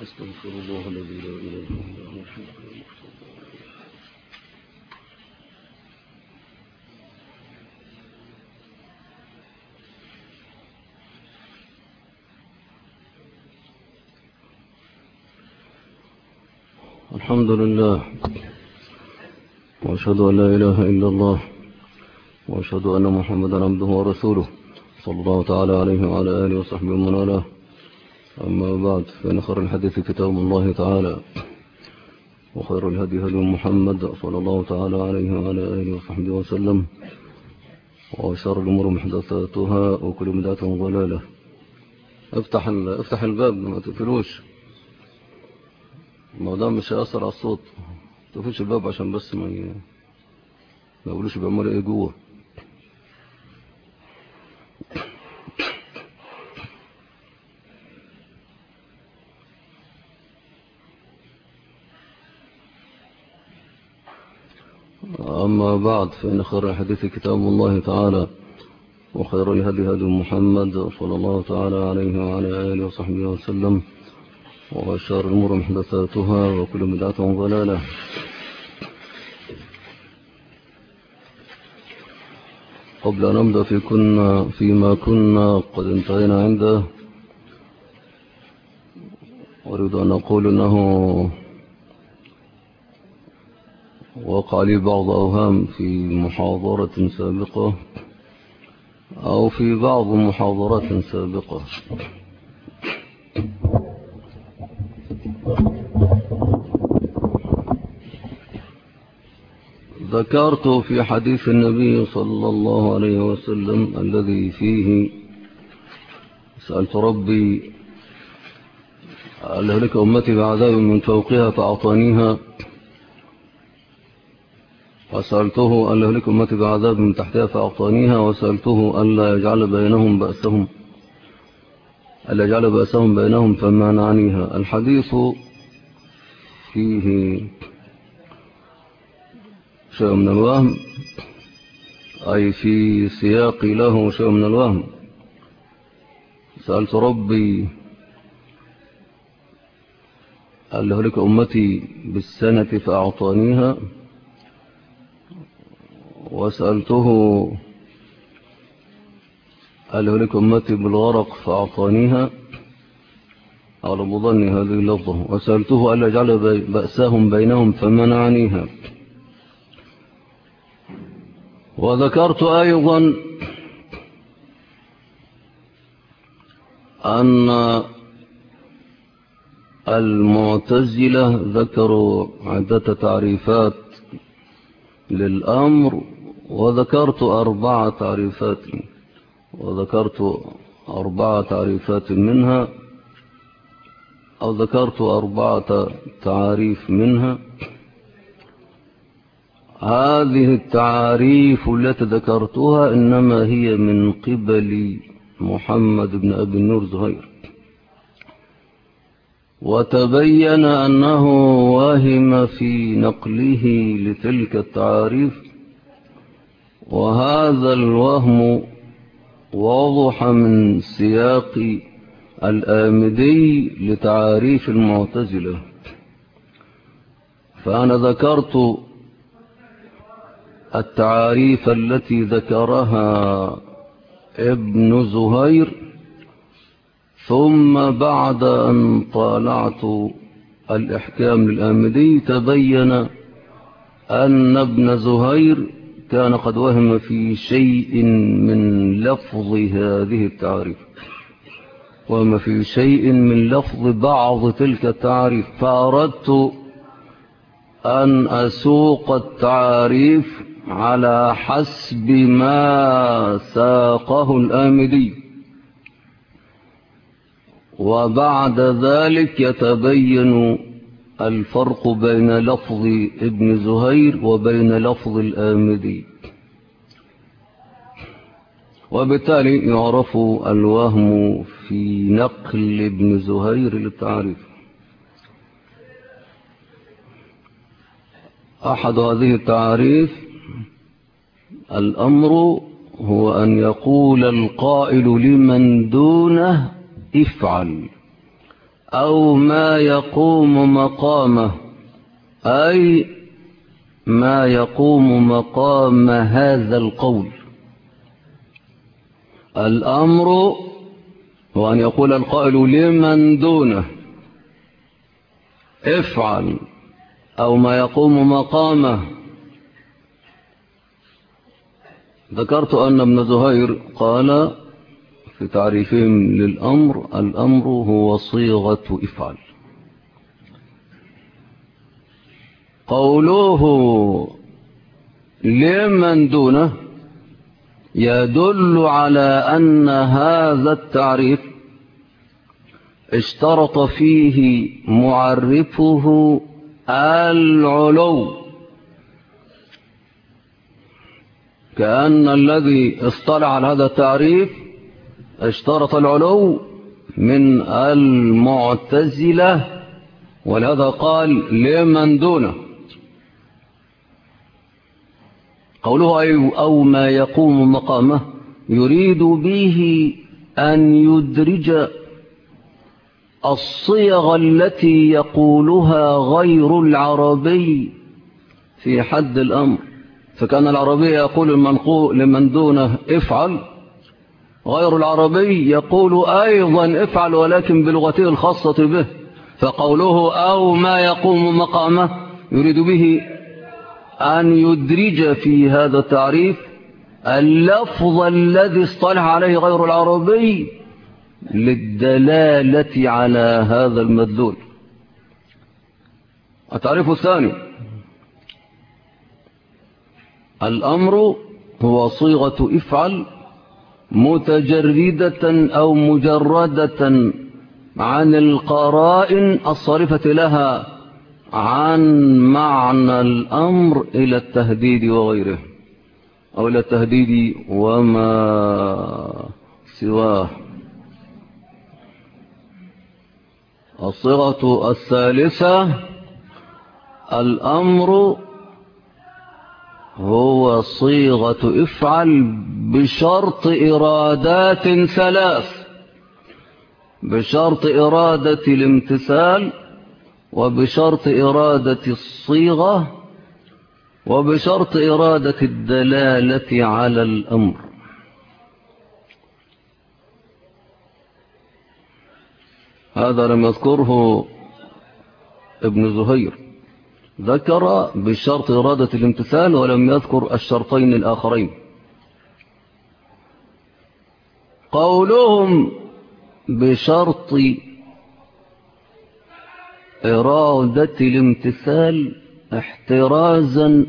أستغفر الله الذي لا إله إلا هو الحي القيوم. الحمد لله، وأشهد أن لا إله إلا الله، وأشهد أن محمدا عبده ورسوله صلى الله تعالى عليه وعلى آله وصحبه ومن والاه. أما بعد، فإن خير الحديث كتاب الله تعالى، وخير الهدي هدي محمد صلى الله تعالى عليه وعلى آله وصحبه وسلم، وشر الأمور محدثاتها، وكل بدعة ضلالة. افتح الباب، ما تقفلوش، ما دام مش هيأثر على الصوت. تقفلش الباب عشان بس ما يقولوش بيعملوا ايه جوه. أما بعد، فإن خير الحديث كتاب الله تعالى، وخير الهدي هدي محمد صلى الله تعالى عليه وعلى آله وصحبه وسلم، وشر الأمور محدثاتها، وكل بدعة ضلالة. قبل أن نبدأ فيما كنا قد انتهينا عنده، أريد أن أقول أنه وقع لي بعض أوهام في محاضرة سابقة، أو في بعض محاضرات سابقة. ذكرت في حديث النبي صلى الله عليه وسلم الذي فيه سألت ربي أن يهلك أمتي بعذاب من فوقها فأعطانيها، وسألته أن يهلك أمتي بعذاب من تحتها فأعطانيها، وسألته ألا يجعل بأسهم بينهم فمنعنيها. الحديث فيه شيء من الوهم، أي في سياق له شيء من الوهم. سألت ربي أن يهلك أمتي بالسنة فأعطانيها، وسألته أن يهلك أمتي بالغرق فأعطانيها، على مظن هذه اللفظة. وسألته أن يجعل بأسهم بينهم فمنعنيها. وذكرت أيضا أن المعتزلة ذكروا عدة تعريفات للأمر، وذكرت أربع تعريفات منها، أو ذكرت 4 تعاريف منها. هذه التعاريف التي ذكرتها إنما هي من قبل محمد بن أبي النور زهير، وتبين أنه واهم في نقله لتلك التعاريف، وهذا الوهم واضح من سياق الآمدي لتعاريف المعتزلة. فأنا ذكرت التعاريف التي ذكرها ابن زهير، ثم بعد أن طالعت الإحكام للآمدي تبين أن ابن زهير كان قد وهم في شيء من لفظ هذه التعاريف، وما في شيء من لفظ بعض تلك التعاريف. فأردت أن أسوق التعاريف على حسب ما ساقه الآمدي، وبعد ذلك يتبين الفرق بين لفظ ابن زهير وبين لفظ الآمدي، وبالتالي يعرف الوهم في نقل ابن زهير للتعريف. أحد هذه التعاريف: الأمر هو أن يقول القائل لمن دونه افعل، أو ما يقوم مقامه، أي ما يقوم مقام هذا القول. الأمر هو أن يقول القائل لمن دونه افعل، أو ما يقوم مقامه. ذكرت أن ابن زهير قال في تعريفهم للأمر: الأمر هو صيغة افعل. قوله لمن دونه يدل على أن هذا التعريف اشترط فيه معرفه العلو، كأن الذي اصطلع على هذا التعريف اشترط العلو من المعتزلة، ولهذا قال لمن دونه. قوله أو ما يقوم مقامه يريد به أن يدرج الصيغ التي يقولها غير العربي في حد الأمر. فكان العربي يقول لمن دونه افعل، غير العربي يقول أيضا افعل ولكن بلغته الخاصة به. فقوله أو ما يقوم مقامه يريد به أن يدرج في هذا التعريف اللفظ الذي اصطلح عليه غير العربي للدلالة على هذا المدلول. التعريف الثاني: الأمر هو صيغة افعل متجردة أو مجردة عن القرائن الصارفة لها عن معنى الأمر إلى التهديد وغيره، أو إلى التهديد وما سواه. الصيغة الثالثة: الأمر هو صيغة افعل بشرط إرادات ثلاث: بشرط إرادة الامتثال، وبشرط إرادة الصيغة، وبشرط إرادة الدلالة على الأمر. هذا لم يذكره ابن زهير، ذكر بشرط إرادة الامتثال ولم يذكر الشرطين الآخرين. قولهم بشرط إرادة الامتثال احترازا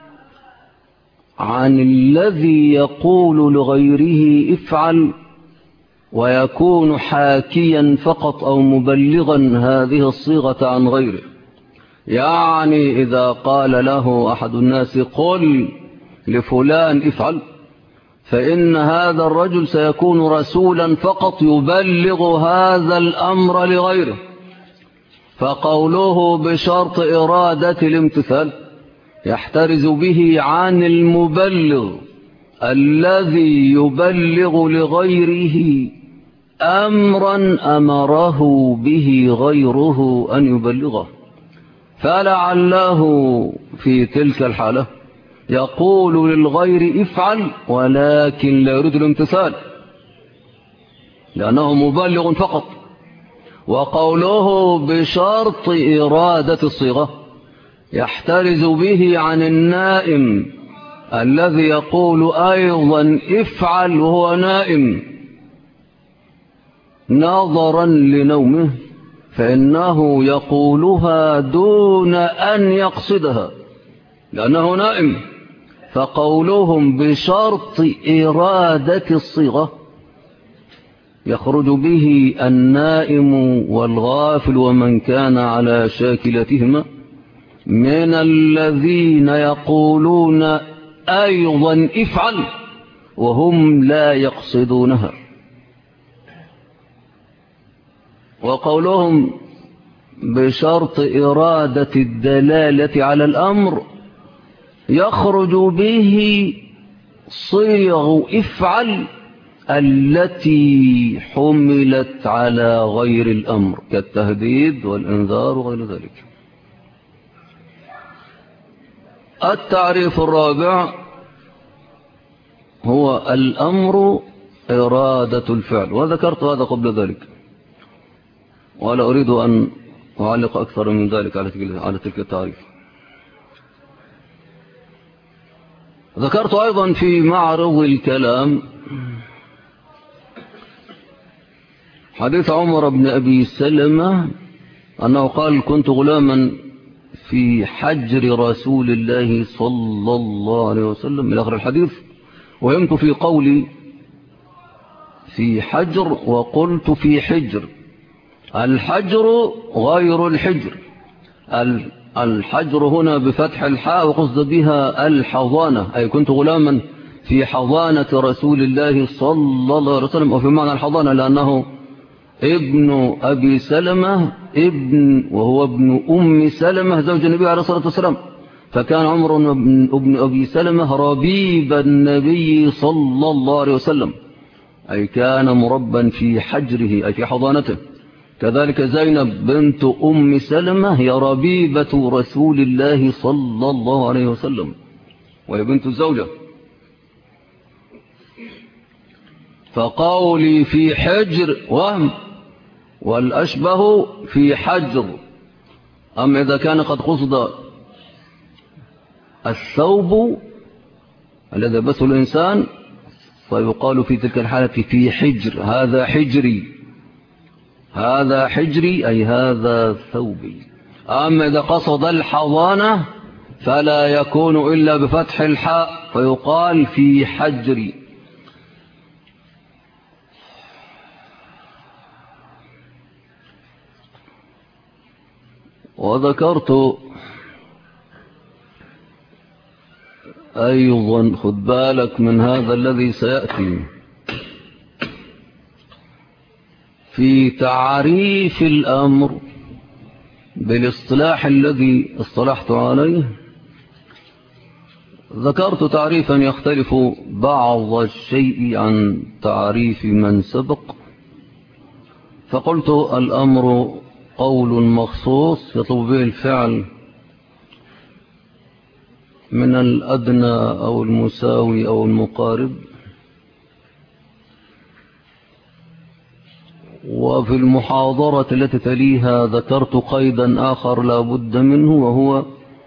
عن الذي يقول لغيره افعل ويكون حاكيا فقط أو مبلغا هذه الصيغة عن غيره. يعني إذا قال له أحد الناس قل لفلان افعل، فإن هذا الرجل سيكون رسولا فقط يبلغ هذا الأمر لغيره. فقوله بشرط إرادة الامتثال يحترز به عن المبلغ الذي يبلغ لغيره أمرا أمره به غيره أن يبلغه، فلعله في تلك الحالة يقول للغير افعل ولكن لا يريد الامتثال لأنه مبلغ فقط. وقوله بشرط إرادة الصيغة يحترز به عن النائم الذي يقول أيضا افعل وهو نائم نظرا لنومه، فإنه يقولها دون أن يقصدها لأنه نائم. فقولهم بشرط إرادة الصيغة يخرج به النائم والغافل ومن كان على شاكلتهما من الذين يقولون أيضا افعل وهم لا يقصدونها. وقولهم بشرط إرادة الدلالة على الأمر يخرج به صيغ افعل التي حملت على غير الأمر كالتهديد والإنذار وغير ذلك. التعريف الرابع هو الأمر إرادة الفعل، وذكرت هذا قبل ذلك ولا أريد أن أعلق أكثر من ذلك على تلك التعريف. ذكرت أيضا في معرض الكلام حديث عمر بن أبي سلمة أنه قال: كنت غلاما في حجر رسول الله صلى الله عليه وسلم إلى آخر الحديث، وهمت في قولي في حجر وقلت في حجر. الحجر غير الحجر، الحجر هنا بفتح الحاء وقصد بها الحضانة، أي كنت غلاما في حضانة رسول الله صلى الله عليه وسلم، وفي معنى الحضانة لأنه ابن أبي سلمة وهو ابن أم سلمة زوج النبي عليه الصلاة والسلام، فكان عمر ابن أبي سلمة ربيب النبي صلى الله عليه وسلم، أي كان مربا في حجره أي في حضانته. كذلك زينب بنت أم سلمة هي ربيبة رسول الله صلى الله عليه وسلم، وهي بنت الزوجة. فقولي في حجر وهم، والأشبه في حجر. أما إذا كان قد قصد الثوب الذي يلبسه الإنسان فيقال في تلك الحالة في حجر، هذا حجري، هذا حجري أي هذا ثوبي. أما إذا قصد الحضانة فلا يكون إلا بفتح الحاء فيقال في حجري. وذكرت أيضا، خد بالك من هذا الذي سيأتي في تعريف الأمر بالاصطلاح الذي اصطلحت عليه. ذكرت تعريفا يختلف بعض الشيء عن تعريف من سبق، فقلت الأمر قول مخصوص يطلب به الفعل من الأدنى أو المساوي أو المقارب. وفي المحاضرة التي تليها ذكرت قيدا آخر لا بد منه، وهو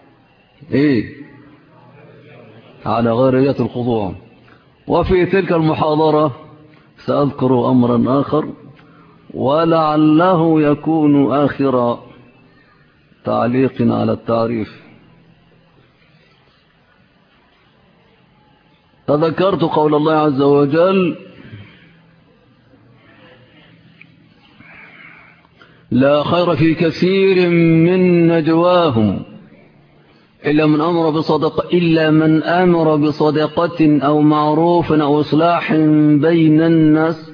على غيرية الخضوع. وفي تلك المحاضرة سأذكر أمرا آخر ولعله يكون آخر تعليق على التعريف. تذكرت قول الله عز وجل: لا خير في كثير من نجواهم إلا من أمر بصدقة أو معروف أو إصلاح بين الناس،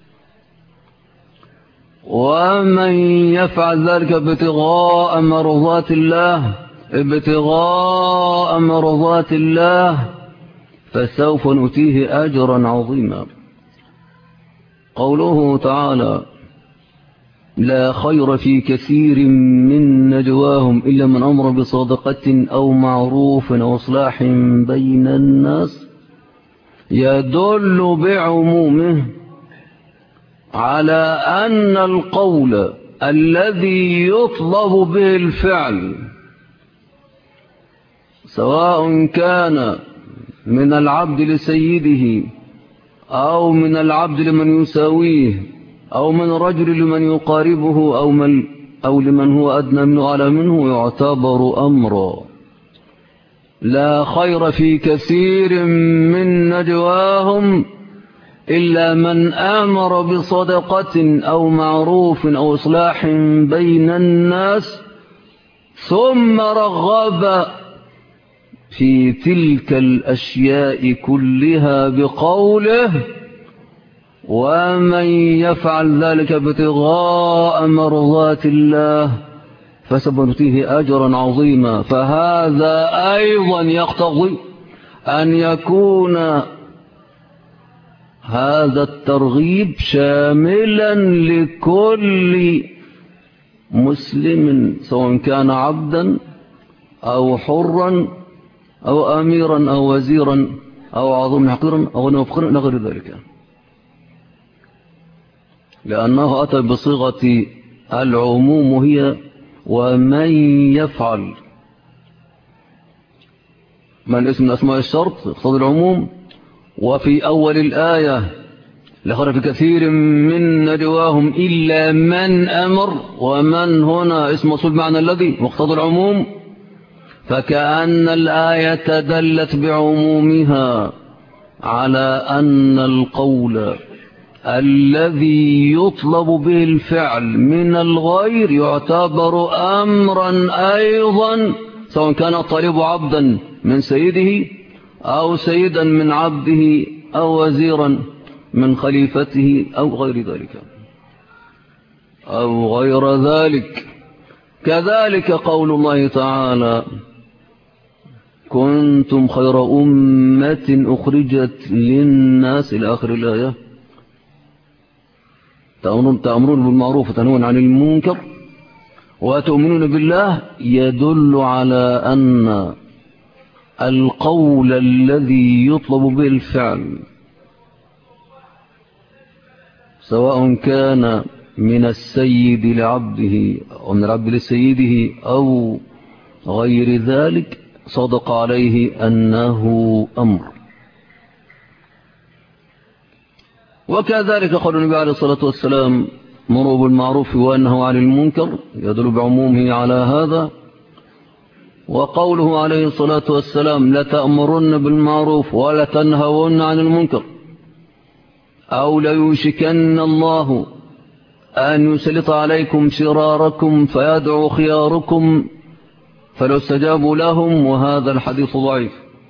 ومن يفعل ذلك ابتغاء مرضات الله فسوف نؤتيه أجرا عظيما. قوله تعالى: لا خير في كثير من نجواهم إلا من أمر بصدقة أو معروف أو إصلاح بين الناس، يدل بعمومه على أن القول الذي يطلب به الفعل سواء كان من العبد لسيده أو من العبد لمن يساويه أو من رجل لمن يقاربه أو لمن هو أدنى منه على منه يعتبر أمرا. لا خير في كثير من نجواهم إلا من آمر بصدقة أو معروف أو إصلاح بين الناس ثم رغب في تلك الأشياء كلها بقوله: ومن يفعل ذلك ابتغاء مرضات الله فسوف نؤتيه أجرا عظيما. فهذا أيضا يقتضي أن يكون هذا الترغيب شاملا لكل مسلم سواء كان عبدا أو حرا أو أميرا أو وزيرا أو عظيما حقيرا أو غنيا فقيرا إلى غير ذلك، لأنه أتى بصيغة العموم وهي ومن يفعل. من اسم من أسماء الشرط يقتضي العموم. وفي أول الآية لخرج كثير من نجواهم إلا من أمر، ومن هنا اسم موصول معنى الذي مقتضى العموم، فكأن الآية دلت بعمومها على أن القول الذي يطلب به الفعل من الغير يعتبر أمرا أيضا، سواء كان الطالب عبدا من سيده أو سيدا من عبده أو وزيرا من خليفته أو غير ذلك أو غير ذلك. كذلك قول الله تعالى كنتم خير أمة أخرجت للناس إلى آخر الآية، تأمرون بالمعروف وتنهون عن المنكر وتؤمنون بالله، يدل على أن القول الذي يطلب به الفعل سواء كان من السيد لعبده أو من العبد لسيده أو غير ذلك صدق عليه أنه أمر. وكذلك قال النبي عليه الصلاة والسلام مروا بالمعروف وأنهوا عن المنكر، يدل بعمومه على هذا. وقوله عليه الصلاة والسلام لتأمرن بالمعروف ولا تنهون عن المنكر أو ليوشكن الله أن يسلط عليكم شراركم فيدعو خياركم فلو استجابوا لهم، وهذا الحديث ضعيف.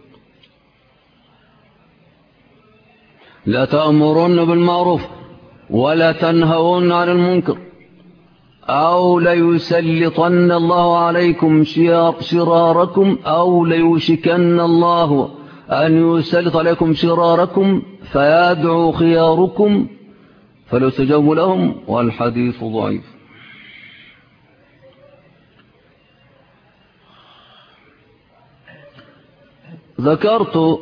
لا تأمرن بالمعروف ولا تنهون عن المنكر أو ليسلطن الله عليكم شراركم أو ليوشكن الله أن يسلط عليكم شراركم فيدعو خياركم فلو استجابوا لهم، والحديث ضعيف. ذكرت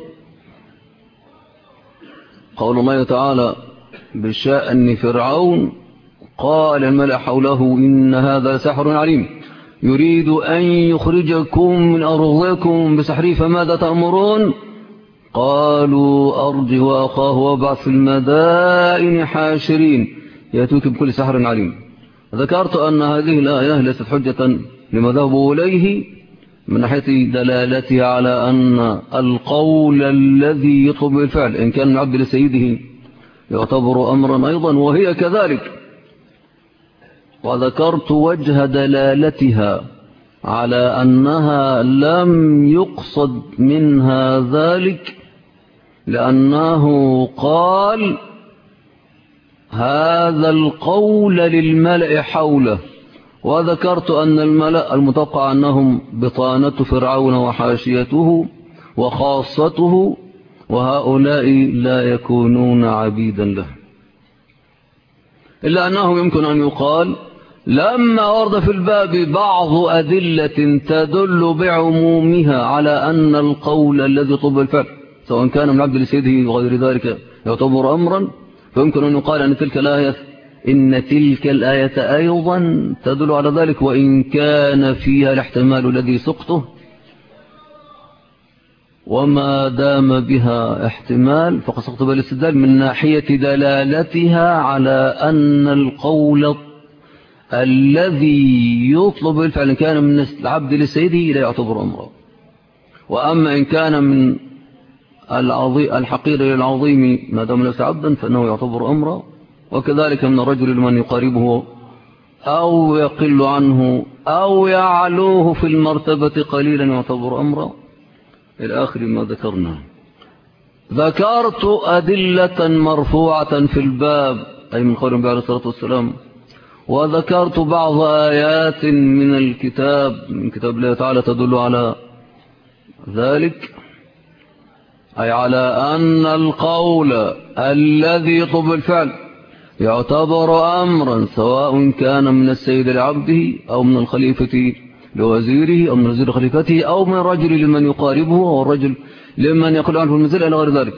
قول الله تعالى بشأن فرعون قال الملأ حوله إن هذا سحر عليم يريد أن يخرجكم من أرضكم بسحره فماذا تأمرون؟ قالوا أرجه وأخاه وابعث في المدائن حاشرين يأتوك بكل سحر عليم. ذكرت أن هذه الآية ليست حجة لما ذهبوا إليه من ناحية دلالتها على أن القول الذي يطلب الفعل إن كان العبد لسيده يعتبر أمرا أيضا، وهي كذلك. وذكرت وجه دلالتها على أنها لم يقصد منها ذلك لأنه قال هذا القول للملأ حوله. وذكرت أن الملأ المتوقع أنهم بطانة فرعون وحاشيته وخاصته، وهؤلاء لا يكونون عبيدا له، إلا أنه يمكن أن يقال لما ورد في الباب بعض أدلة تدل بعمومها على أن القول الذي يطلب الفعل سواء كان من عبد لسيده وغير ذلك يعتبر أمرا، فيمكن أن يقال أن تلك الآية أيضا تدل على ذلك، وإن كان فيها الاحتمال الذي سقطه، وما دام بها احتمال فقد سقط بالاستدلال من ناحية دلالتها على أن القول الذي يطلب الفعل إن كان من العبد لسيده لا يعتبر أمرا. وأما إن كان من الحقير للعظيم ما دام ليس عبدا فإنه يعتبر أمرا، وكذلك من الرجل لمن يقاربه أو يقل عنه أو يعلوه في المرتبة قليلا يعتبر أمرا إلى آخر ما ذكرنا. ذكرت أدلة مرفوعة في الباب أي من قول النبي عليه الصلاة والسلام، وذكرت بعض آيات من الكتاب من كتاب الله تعالى تدل على ذلك. أي على أن القول الذي يطلب الفعل يعتبر أمرا سواء كان من السيد لعبده أو من الخليفة لوزيره أو من وزير لخليفته أو من الرجل لمن يقاربه أو الرجل لمن يقول عنه المنزل إلى غير ذلك.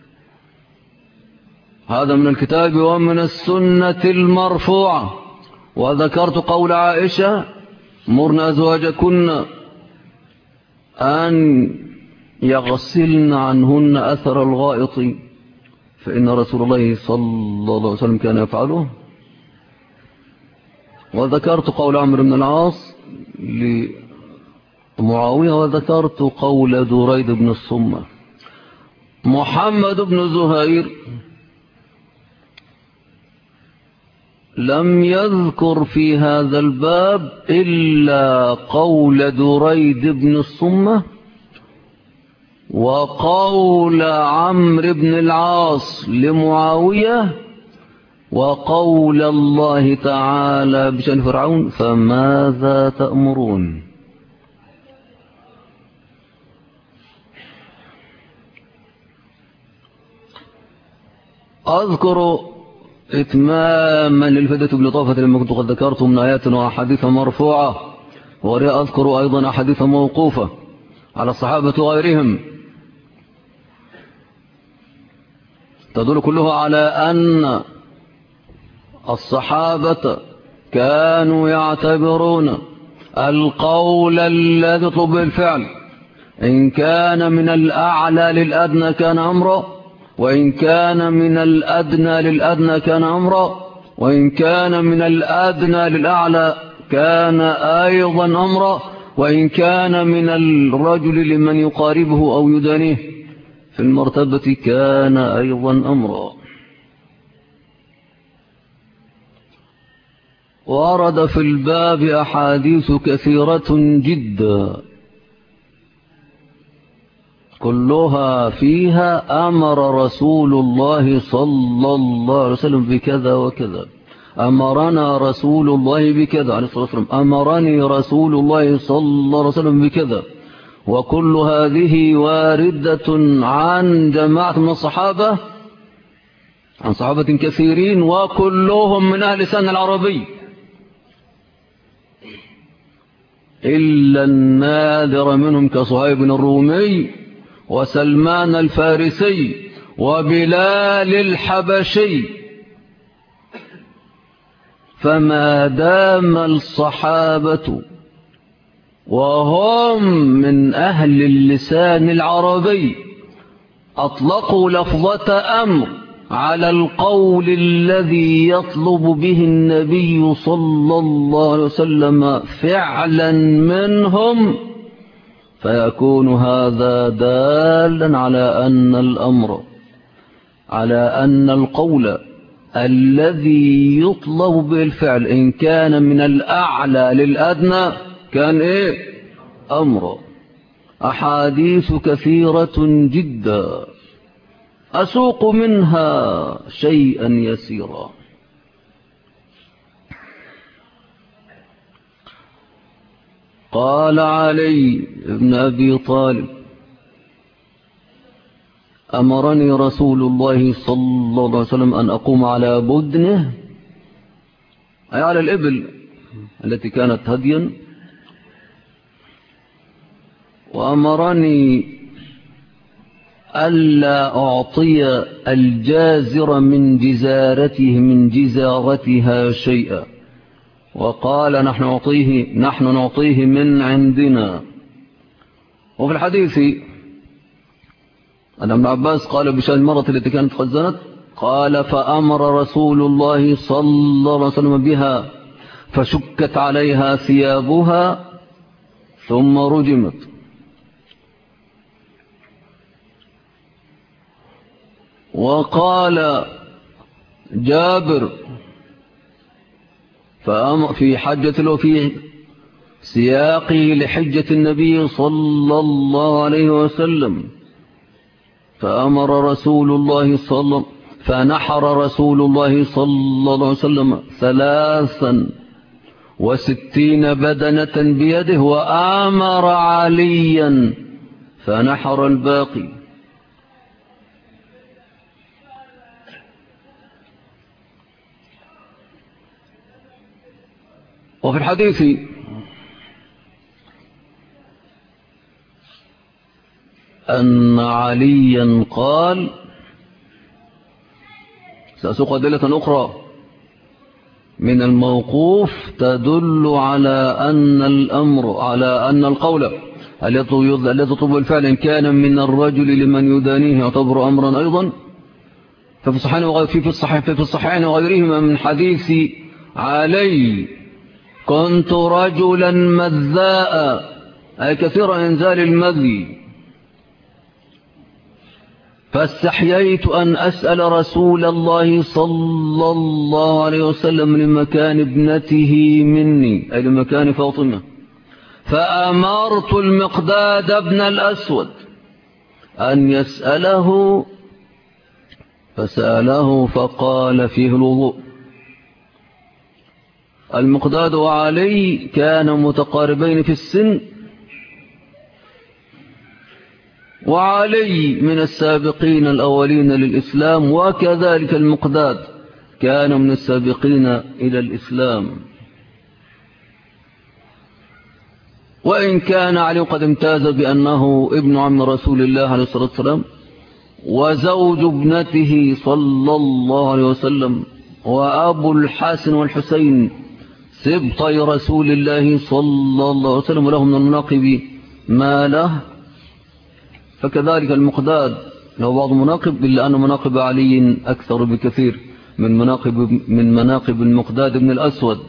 هذا من الكتاب ومن السنة المرفوعة. وذكرت قول عائشة: مرنا أزواجكن أن يغسلن عنهن أثر الغائط فإن رسول الله صلى الله عليه وسلم كان يفعله. وذكرت قول عمرو بن العاص لمعاوية، وذكرت قول دريد بن الصمة. محمد بن زهير لم يذكر في هذا الباب إلا قول دريد بن الصمة وقول عمرو بن العاص لمعاوية وقول الله تعالى بشأن فرعون: فماذا تأمرون؟ أذكر إتماما للفائدة بالإضافة لما كنت قد ذكرت من آيات وأحاديث مرفوعة، وأذكر أيضا أحاديث موقوفة على الصحابة وغيرهم تدل كلها على أن الصحابة كانوا يعتبرون القول الذي يطلب الفعل إن كان من الأعلى للأدنى كان أمرا، وإن كان من الأدنى للأدنى كان أمرا، وإن كان من الأدنى للأعلى كان أيضا أمرا، وإن كان من الرجل لمن يقاربه أو يدانيه في المرتبة كان أيضا أمرا. ورد في الباب أحاديث كثيرة جدا كلها فيها أمر رسول الله صلى الله عليه وسلم بكذا وكذا، أمرنا رسول الله بكذا عليه الصلاة والسلام، أمرني رسول الله صلى الله عليه وسلم بكذا. وكل هذه واردة عن جماعة من الصحابة، عن صحابة كثيرين، وكلهم من أهل لسان العربي إلا النادر منهم كصهيب الرومي وسلمان الفارسي وبلال الحبشي. فما دام الصحابة وهم من أهل اللسان العربي أطلقوا لفظة أمر على القول الذي يطلب به النبي صلى الله عليه وسلم فعلا منهم، فيكون هذا دالا على أن القول الذي يطلب به الفعل إن كان من الأعلى للأدنى كان أمر. أحاديث كثيرة جدا أسوق منها شيئا يسيرا. قال علي بن أبي طالب: أمرني رسول الله صلى الله عليه وسلم أن أقوم على بدنه، أي على الإبل التي كانت هديا، وأمرني ألا أعطي الجازر من جزارتها شيئا، وقال نحن نعطيه من عندنا. وفي الحديث أن ابن عباس قال بشأن المرأة التي كانت قد زنت، قال: فأمر رسول الله صلى الله عليه وسلم بها فشكت عليها ثيابها ثم رجمت. وقال جابر في حجة وفي سياقه لحجة النبي صلى الله عليه وسلم: فنحر رسول الله صلى الله عليه وسلم 63 بدنة بيده، وآمر عليا فنحر الباقي. وفي الحديث أن عليا قال، سأسوق أدلة أخرى من الموقوف تدل على أن القول الذي يطلب الفعل إن كان من الرجل لمن يدانيه يعتبر أمرا أيضا. في الصحيحين وغيرهما من حديث علي: كنت رجلا مذاء، أي كثير إنزال المذي، فاستحييت أن أسأل رسول الله صلى الله عليه وسلم لمكان ابنته مني، أي لمكان فاطمة، فأمرت المقداد بن الأسود أن يسأله، فسأله فقال فيه الوضوء. المقداد وعلي كانا متقاربين في السن، وعلي من السابقين الأولين للإسلام، وكذلك المقداد كان من السابقين إلى الإسلام. وإن كان علي قد امتاز بأنه ابن عم رسول الله عليه الصلاة والسلام وزوج ابنته صلى الله عليه وسلم، وأبو الحسن والحسين سبطي رسول الله صلى الله عليه وسلم، ولهم من المناقب ما له، فكذلك المقداد له بعض مناقب، إلا أن مناقب علي أكثر بكثير من مناقب المقداد بن الأسود.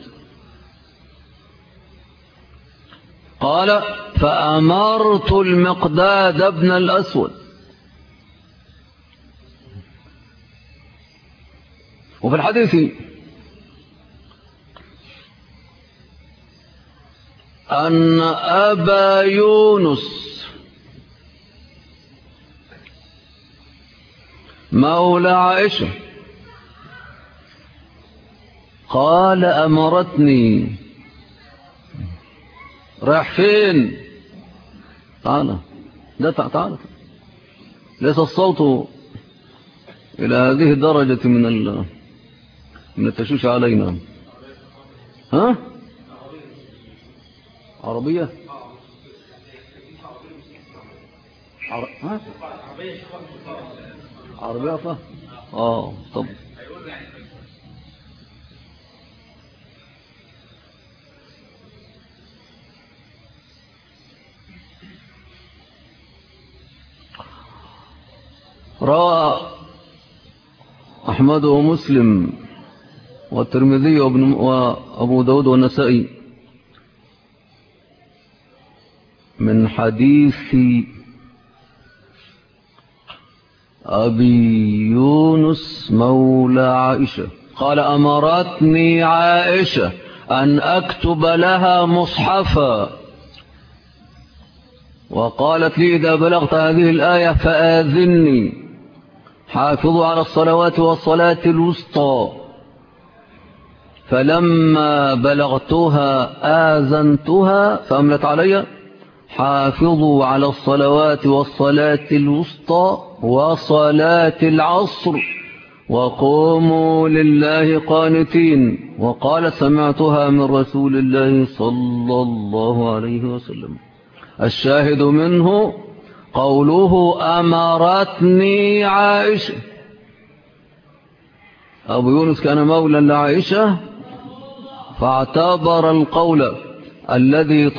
قال: فأمرت المقداد بن الأسود. وفي الحديث أن أبا يونس مولى عائشة قال: أمرتني. رايح فين؟ تعال تعال، ليس الصوت إلى هذه الدرجة من التشويش علينا. ها؟ عربية؟ ها؟ عربية فا؟ طب روى أحمد ومسلم والترمذي وأبو داود والنسائي من حديث أبي يونس مولى عائشة قال: أمرتني عائشة أن أكتب لها مصحفا، وقالت لي: إذا بلغت هذه الآية فآذني، حافظوا على الصلوات والصلاة الوسطى. فلما بلغتها آذنتها فأملت علي: حافظوا على الصلوات والصلاة الوسطى وصلاة العصر وقوموا لله قانتين. وقال: سمعتها من رسول الله صلى الله عليه وسلم. الشاهد منه قوله: أمرتني عائشة. أبو يونس كان مولا لعائشة، فاعتبر القول الذي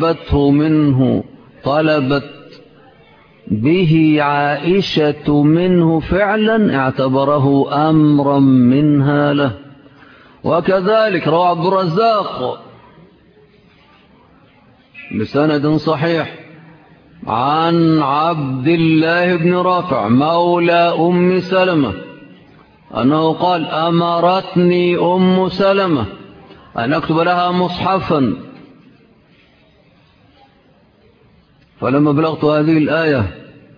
طلبت به عائشة منه فعلا، اعتبره أمرا منها له. وكذلك روى عبد الرزاق بسند صحيح عن عبد الله بن رافع مولى أم سلمة أنه قال: أمرتني أم سلمة أن أكتب لها مصحفا، فلما بلغت هذه الآية: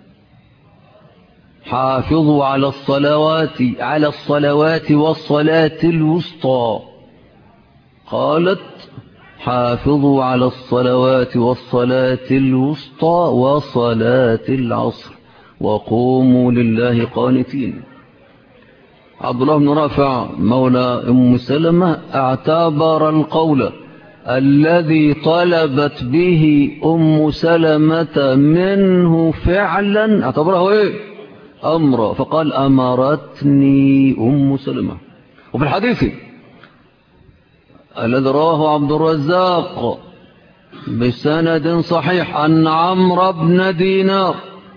حافظوا على الصلوات والصلاة الوسطى، قالت: حافظوا على الصلوات والصلاة الوسطى وصلاة العصر وقوموا لله قانتين. عبد الله بن رافع مولى أم سلمة اعتبر القول الذي طلبت به أم سلمة منه فعلا اعتبره ايه أمر، فقال أمرتني أم سلمة. وفي الحديث الذي رواه عبد الرزاق بسند صحيح أن عمرو بن دينار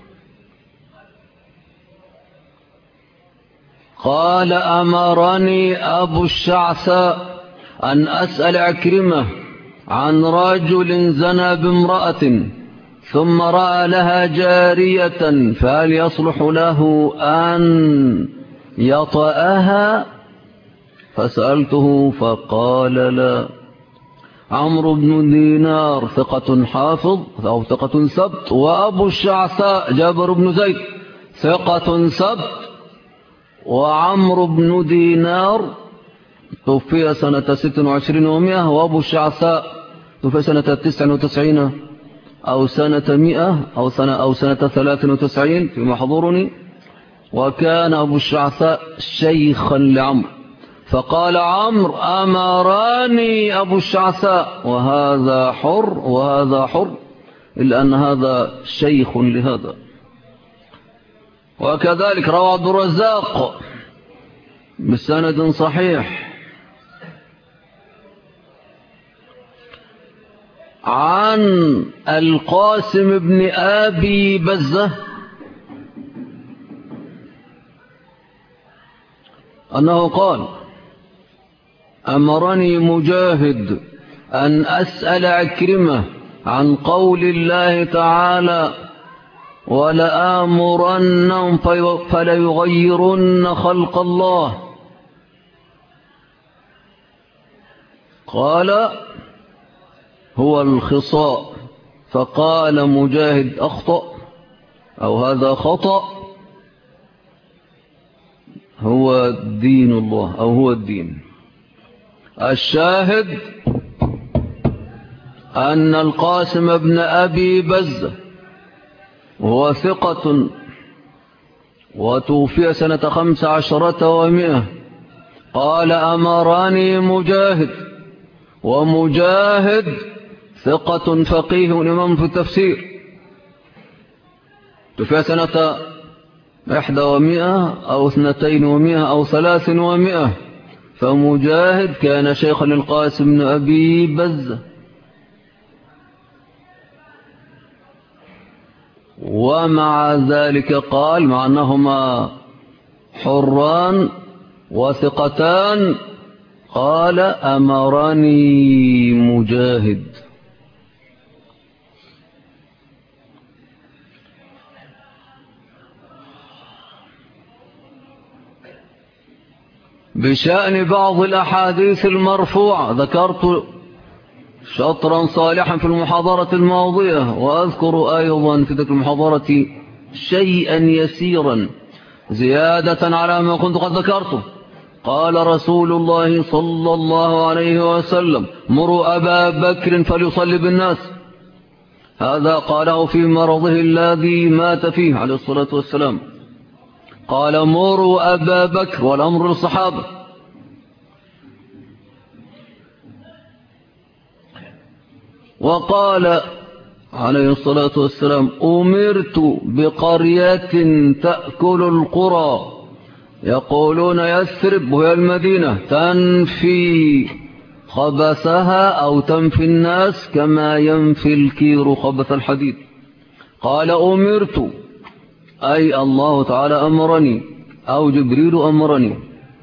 قال أمرني أبو الشعثاء أن أسأل عكرمة عن رجل زنى بامرأة ثم رأى لها جارية فهل يصلح له أن يطأها؟ فسألته فقال لا. عمرو بن دينار ثقة حافظ أو ثقة سبت، وأبو الشعثاء جابر بن زيد ثقة سبت، وعمرو بن دينار توفي سنة 26 و100، وأبو الشعثاء توفي سنة 99 أو سنة 100 أو سنة 93 فيما حضرني. وكان أبو الشعثاء شيخا لعمرو، فقال عمرو أمراني أبو الشعثاء، وهذا حر وهذا حر، إلا أن هذا شيخ لهذا. وكذلك روى عبد الرزاق بسند صحيح عن القاسم بن أبي بزة أنه قال أمرني مجاهد أن أسأل عكرمة عن قول الله تعالى ولآمرنهم فليغيرن خلق الله. قال هو الخصاء، فقال مجاهد أخطأ أو هذا خطأ، هو دين الله أو هو الدين. الشاهد أن القاسم بن أبي بزة وهو ثقة وتوفي سنة 15 و100 قال أمراني مجاهد، ومجاهد ثقة فقيه إمام في التفسير، توفي سنة 100 أو 200 أو 300، فمجاهد كان شيخا للقاسم بن أبي بزة. ومع ذلك قال مع أنهما حران وثقتان قال أمرني مجاهد. بشأن بعض الأحاديث المرفوعة ذكرت شطرا صالحا في المحاضرة الماضية، وأذكر أيضا في ذلك المحاضرة شيئا يسيرا زيادة على ما كنت قد ذكرته. قال رسول الله صلى الله عليه وسلم مروا أبا بكر فليصلي بالناس، هذا قاله في مرضه الذي مات فيه عليه الصلاة والسلام. قال مروا أبا بكر والأمر للصحابة. وقال عليه الصلاة والسلام أمرت بقرية تأكل القرى يقولون يثرب وهي المدينة تنفي خبثها أو تنفي الناس كما ينفي الكير خبث الحديد. قال أمرت أي الله تعالى أمرني أو جبريل أمرني.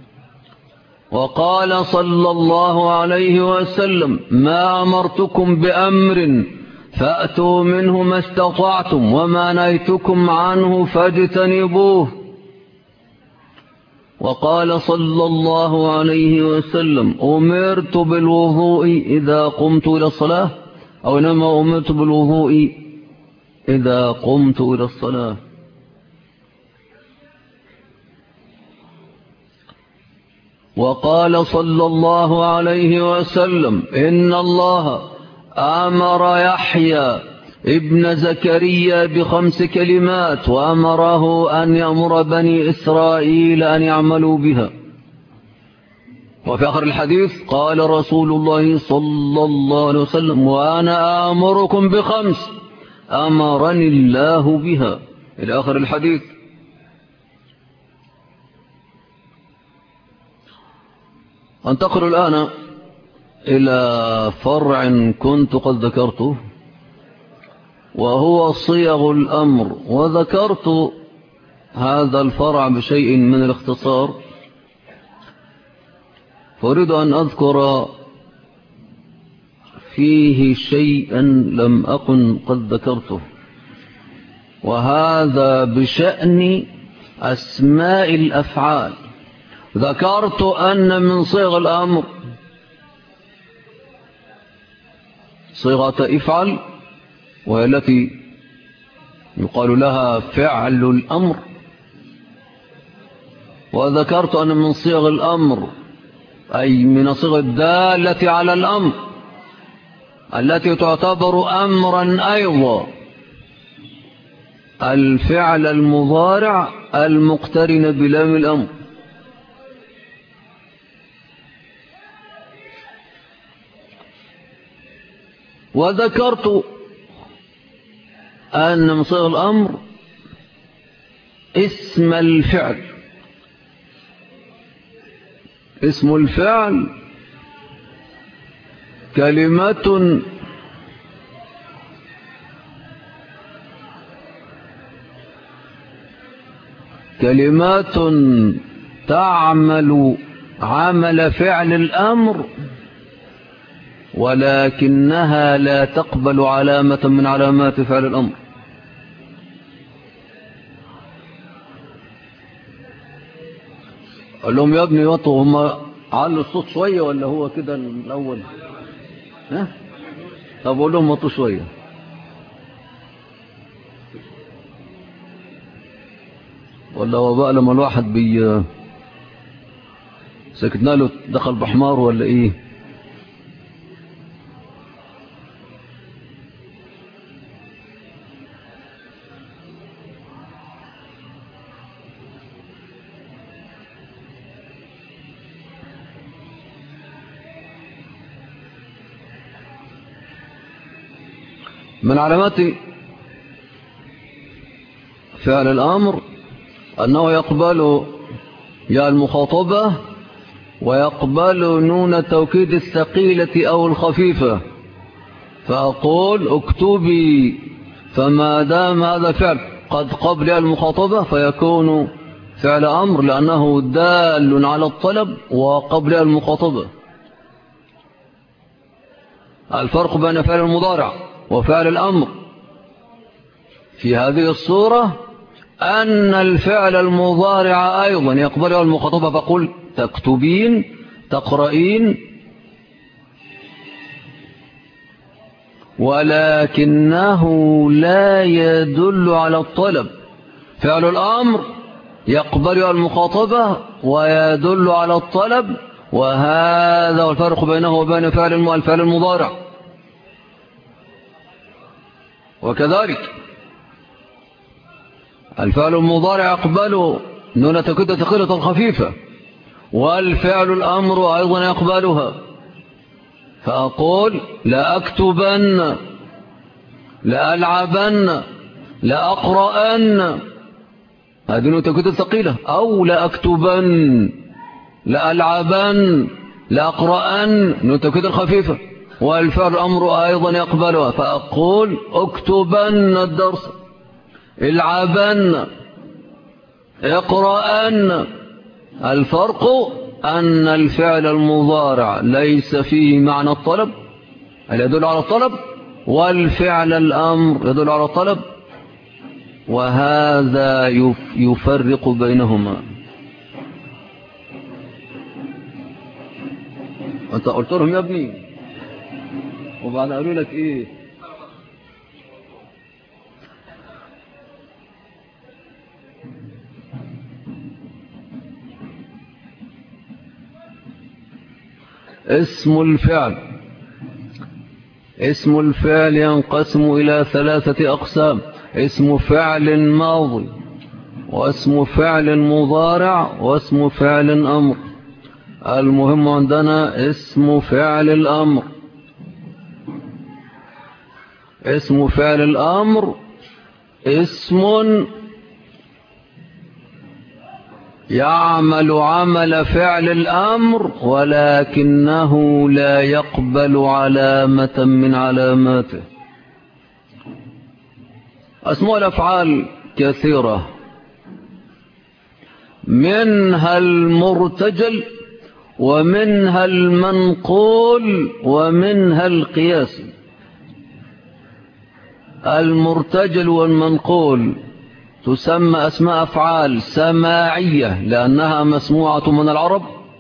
وقال صلى الله عليه وسلم ما أمرتكم بأمر فأتوا منه ما استطعتم وما نهيتكم عنه فاجتنبوه. وقال صلى الله عليه وسلم أمرت بالوضوء إذا قمت إلى الصلاة، أو إنما أمرت بالوضوء إذا قمت إلى الصلاة. وقال صلى الله عليه وسلم إن الله أمر يحيى ابن زكريا ب5 كلمات وأمره أن يأمر بني إسرائيل أن يعملوا بها. وفي آخر الحديث قال رسول الله صلى الله عليه وسلم وأنا آمركم بخمس أمرني الله بها إلى آخر الحديث. أنتقل الآن إلى فرع كنت قد ذكرته، وهو صيغ الأمر، وذكرت هذا الفرع بشيء من الاختصار، فأريد أن أذكر فيه شيئا لم أكن قد ذكرته، وهذا بشأن أسماء الأفعال. ذكرت أن من صيغ الأمر صيغة افعل، وهي التي يقال لها فعل الأمر. وذكرت أن من صيغ الأمر أي من صيغ الدالة على الأمر التي تعتبر أمرا أيضا الفعل المضارع المقترن بلام الأمر. وذكرت أن من صيغ الأمر اسم الفعل. اسم الفعل كلمة تعمل عمل فعل الأمر، ولكنها لا تقبل علامة من علامات فعل الأمر. قال لهم يا ابني وطوا، هم علوا الصوت شوية ولا هو كده الأول؟ ها؟ طب قول لهم وطوا شوية. ولا هو بقى لما الواحد سكتنا له دخل بحمار ولا ايه؟ من علامات فعل الأمر أنه يقبل يا المخاطبة، ويقبل نون التوكيد الثقيلة أو الخفيفة. فأقول اكتبي، فما دام هذا فعل قد قبل المخاطبة فيكون فعل أمر، لأنه دال على الطلب وقبل المخاطبة. الفرق بين فعل المضارع وفعل الأمر في هذه الصورة أن الفعل المضارع أيضا يقبله المخاطبة، فقل تكتبين، تقرأين، ولكنه لا يدل على الطلب. فعل الأمر يقبله المخاطبة ويدل على الطلب، وهذا الفرق بينه وبين فعل المضارع. وكذلك الفعل المضارع يقبل نون تكد ثقيلة خفيفة، والفعل الأمر أيضا يقبلها. فأقول لا أكتبن، لا ألعبن، لا أقرأن، هذه نون تكد ثقيلة. أو لا أكتبن، لا ألعبن، لا أقرأن، نون تكد خفيفة، والفعل الأمر أيضا يقبلها. فأقول اكتبن الدرس، العبن، اقرأن. الفرق أن الفعل المضارع ليس فيه معنى الطلب، يدل على الطلب، والفعل الأمر يدل على الطلب، وهذا يفرق بينهما. أنت قلت لهم يا ابني، وبعد قالوا لك إيه؟ اسم الفعل ينقسم إلى 3 أقسام: اسم فعل ماضي، واسم فعل مضارع، واسم فعل أمر. المهم عندنا اسم فعل الأمر. اسم فعل الأمر اسم يعمل عمل فعل الأمر ولكنه لا يقبل علامة من علاماته. أسماء الأفعال كثيرة، منها المرتجل ومنها المنقول ومنها القياسي. المرتجل والمنقول تسمى أسماء أفعال سماعية لأنها مسموعة من العرب،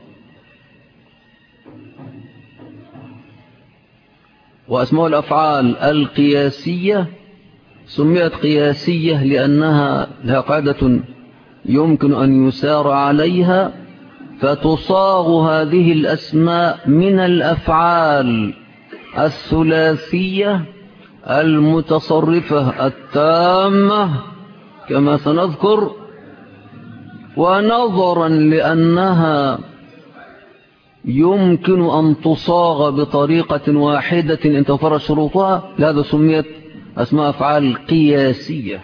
وأسماء الأفعال القياسية سميت قياسية لأنها لها قاعدة يمكن أن يسار عليها، فتصاغ هذه الأسماء من الأفعال الثلاثية المتصرفة التامة كما سنذكر، ونظرا لأنها يمكن أن تصاغ بطريقة واحدة إن توفرت شروطها، لهذا سميت أسماء أفعال قياسية.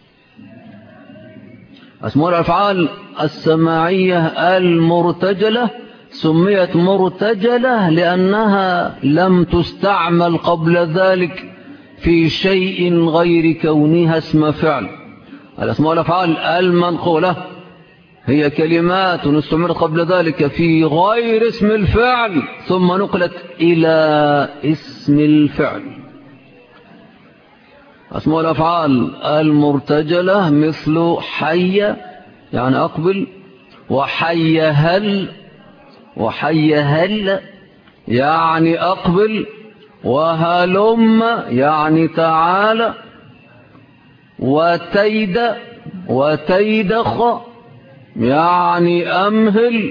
أسماء الأفعال السماعية المرتجلة سميت مرتجلة لأنها لم تستعمل قبل ذلك في شيء غير كونها اسم فعل. الأسماء الأفعال المنقولة هي كلمات استعملت قبل ذلك في غير اسم الفعل ثم نقلت إلى اسم الفعل. أسماء الأفعال المرتجلة مثل حي يعني أقبل، وحي هل يعني أقبل، وهلم يعني تعالى، وتيدخ يعني أمهل،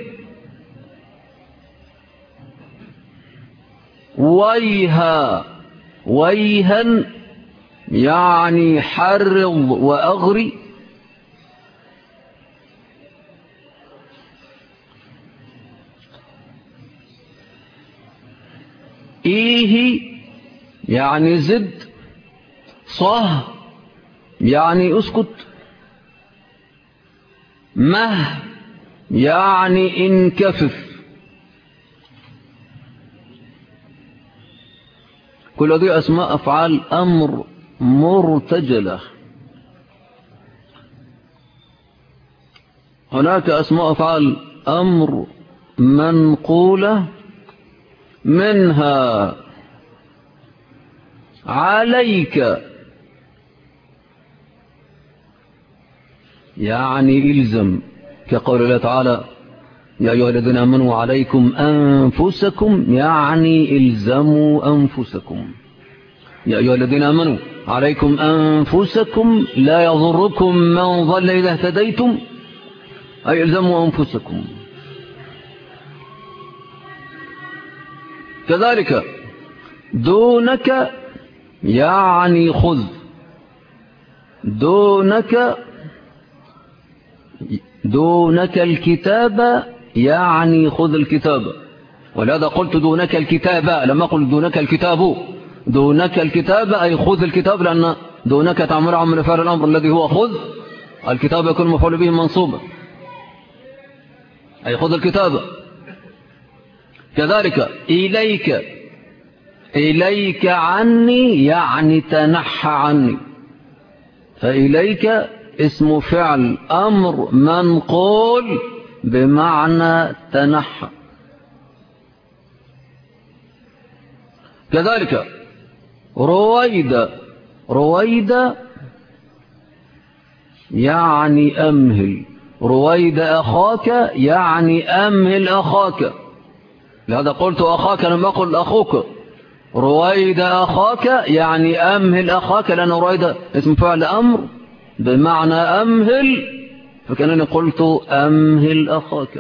ويها يعني حرض وأغري، إيه يعني زد، صه يعني اسكت، مه يعني انكفف. كل هذه أسماء أفعال أمر مرتجلة. هناك أسماء أفعال أمر منقولة، منها عليك يعني إلزم، كقول الله تعالى يا أيها الذين آمنوا عليكم أنفسكم يعني إلزموا أنفسكم. يا أيها الذين آمنوا عليكم أنفسكم لا يضركم من ضل إذا اهتديتم، أي إلزموا أنفسكم. كذلك دونك يعني خذ، دونك الكتاب يعني خذ الكتاب، ولهذا قلت دونك الكتاب لما قلت دونك الكتاب. دونك الكتاب أي خذ الكتاب، لأن دونك تعمل عمل فعل الأمر الذي هو خذ، الكتاب يكون مفعول به منصوبا أي خذ الكتاب. كذلك إليك عني يعني تنحى عني، فإليك اسم فعل أمر منقول بمعنى تنحى. كذلك رويد يعني أمهل، رويد أخاك يعني أمهل أخاك، لهذا قلت أخاك لم أقل أخوك. رويد أخاك يعني أمهل أخاك، لأن رويد اسم فعل أمر بمعنى أمهل، فكأنني قلت أمهل أخاك.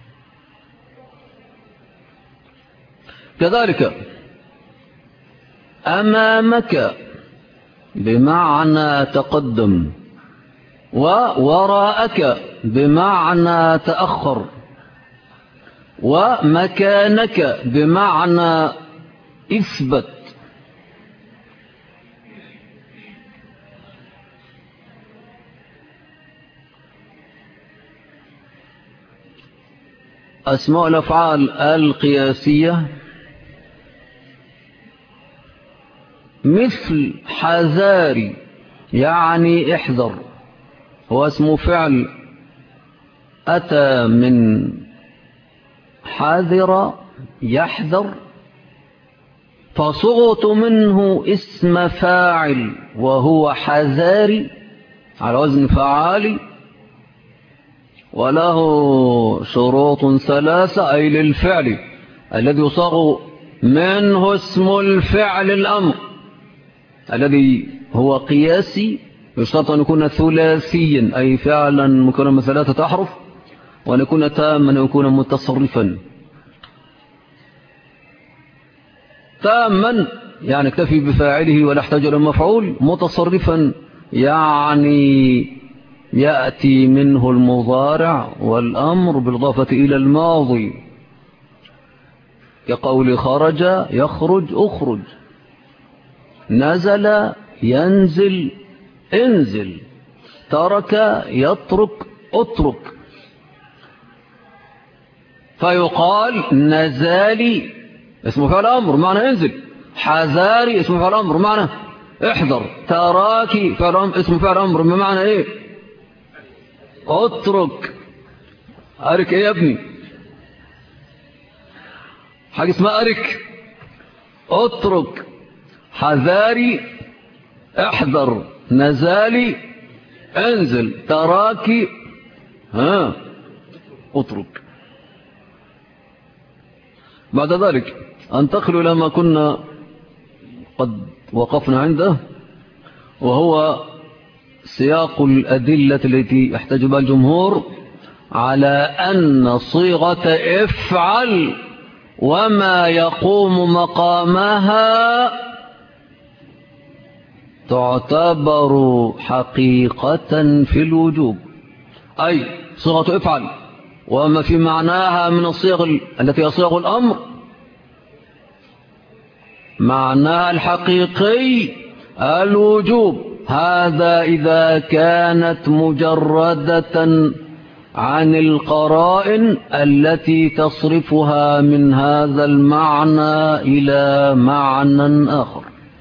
كذلك أمامك بمعنى تقدم، ووراءك بمعنى تأخر. ومكانك بمعنى اثبت. أسماء الأفعال القياسية مثل حذاري يعني احذر، هو اسمه فعل أتى من حاذر يحذر، فصغت منه اسم فاعل وهو حذاري على وزن فعالي، وله شروط ثلاثة، أي للفعل الذي يصاغ منه اسم الفعل الأمر الذي هو قياسي، يشترط أن يكون ثلاثيا أي فعلا مكونا من ثلاثة أحرف، وأن يكون تاما ويكون متصرفا. تاما يعني اكتفي بفاعله ولا احتاج إلى مفعول، متصرفا يعني يأتي منه المضارع والأمر بالإضافة إلى الماضي، كقول خرج يخرج أخرج، نزل ينزل انزل، ترك يترك اترك. فيقال نزالي اسم فعل أمر معنى انزل، حذاري اسم فعل أمر معنى احذر، تراكي اسم فعل أمر بمعنى ايه؟ اترك. أرك ايه يا ابني؟ حاجة اسمها أرك. اترك، حذاري احذر، نزالي انزل، تراكي اترك. بعد ذلك انتقل إلى ما كنا قد وقفنا عنده، وهو سياق الأدلة التي يحتج بها الجمهور على أن صيغة افعل وما يقوم مقامها تعتبر حقيقة في الوجوب، أي صيغة افعل وما في معناها من الصيغ التي يصيغ الأمر معناها الحقيقي الوجوب. هذا إذا كانت مجردة عن القرائن التي تصرفها من هذا المعنى إلى معنى آخر.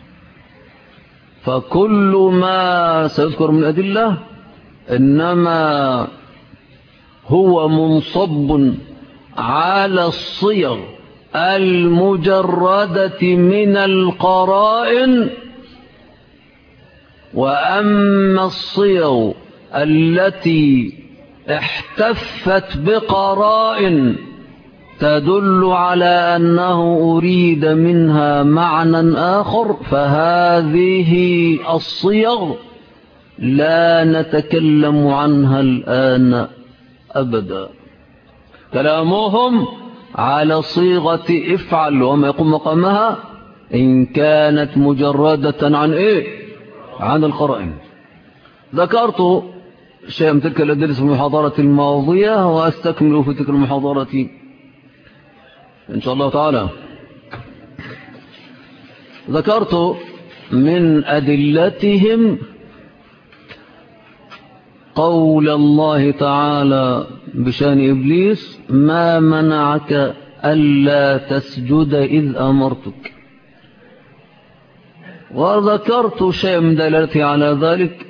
فكل ما سيذكر من أدلة إنما هو منصب على الصيغ المجردة من القرائن، وأما الصيغ التي احتفت بقرائن تدل على أنه أريد منها معنى آخر، فهذه الصيغ لا نتكلم عنها الآن أبدا. كلامهم على صيغة افعل وما يقوم مقامها إن كانت مجردة عن إيه؟ عن القرائن. ذكرت شيئا من تلك الأدلة في المحاضرة الماضية، وأستكمل في تلك المحاضرة إن شاء الله تعالى. ذكرت من أدلتهم قول الله تعالى بشان إبليس: ما منعك ألا تسجد إذ أمرتك. وذكرت شيئا من دلالته على ذلك،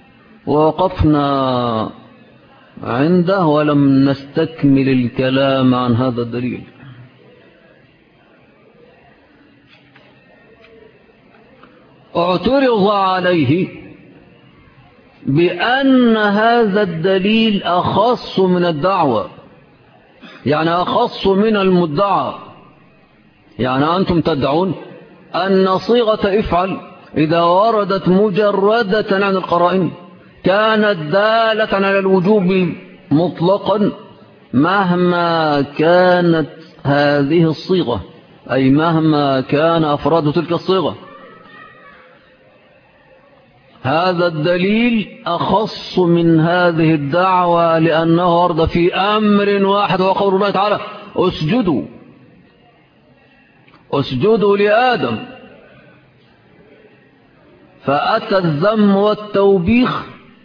ووقفنا عنده ولم نستكمل الكلام عن هذا الدليل. اعترض عليه بأن هذا الدليل أخص من الدعوة، يعني أخص من المدعى. يعني أنتم تدعون أن صيغة افعل إذا وردت مجردة عن القرائن كانت دالة على الوجوب مطلقا مهما كانت هذه الصيغة، أي مهما كان أفراد تلك الصيغة. هذا الدليل أخص من هذه الدعوة لأنه ورد في أمر واحد، وقول الله تعالى: اسجدوا لآدم، فأتى الذم والتوبيخ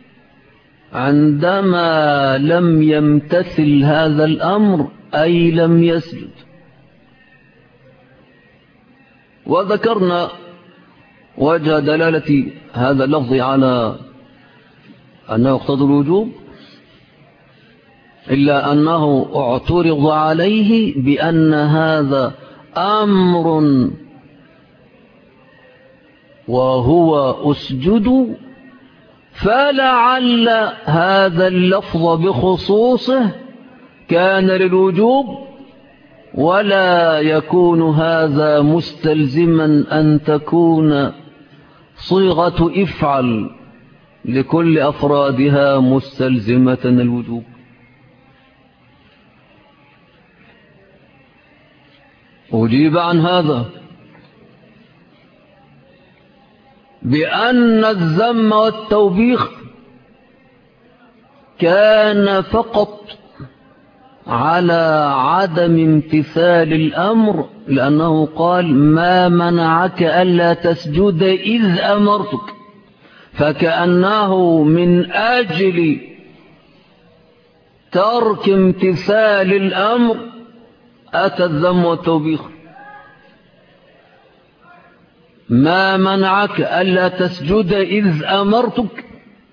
عندما لم يمتثل هذا الأمر، أي لم يسجد. وذكرنا وجه دلالة هذا اللفظ على أنه يقتضي الوجوب، إلا أنه اعترض عليه بأن هذا أمر وهو اسجدوا، فلعل هذا اللفظ بخصوصه كان للوجوب، ولا يكون هذا مستلزما أن تكون صيغة افعل لكل أفرادها مستلزمة الوجوب. أجيب عن هذا بأن الذم والتوبيخ كان فقط على عدم امتثال الأمر، لأنه قال ما منعك ألا تسجد إذ أمرتك، فكأنه من أجل ترك امتثال الأمر أتى الذم والتوبيخ. ما منعك ألا تسجد إذ أمرتك،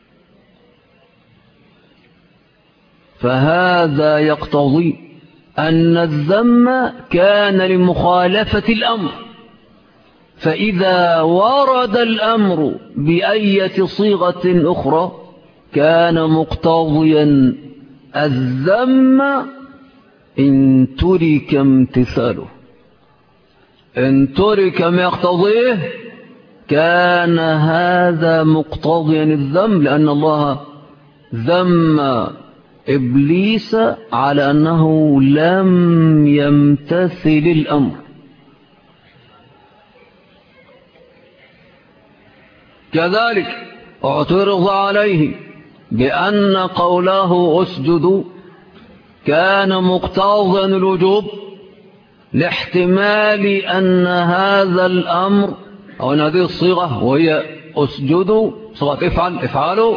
فهذا يقتضي أن الذم كان لمخالفة الأمر، فإذا ورد الأمر بأية صيغة أخرى كان مقتضيا الذم إن ترك امتثاله. إن ترك ما يقتضيه كان هذا مقتضيا الذم، لأن الله ذم إبليس على أنه لم يمتثل الأمر. كذلك اعترض عليه بأن قوله اسجدوا كان مقتضيا الوجوب، لاحتمال أن هذا الأمر أو أن هذه الصيغة وهي اسجدوا صيغة افعلوا،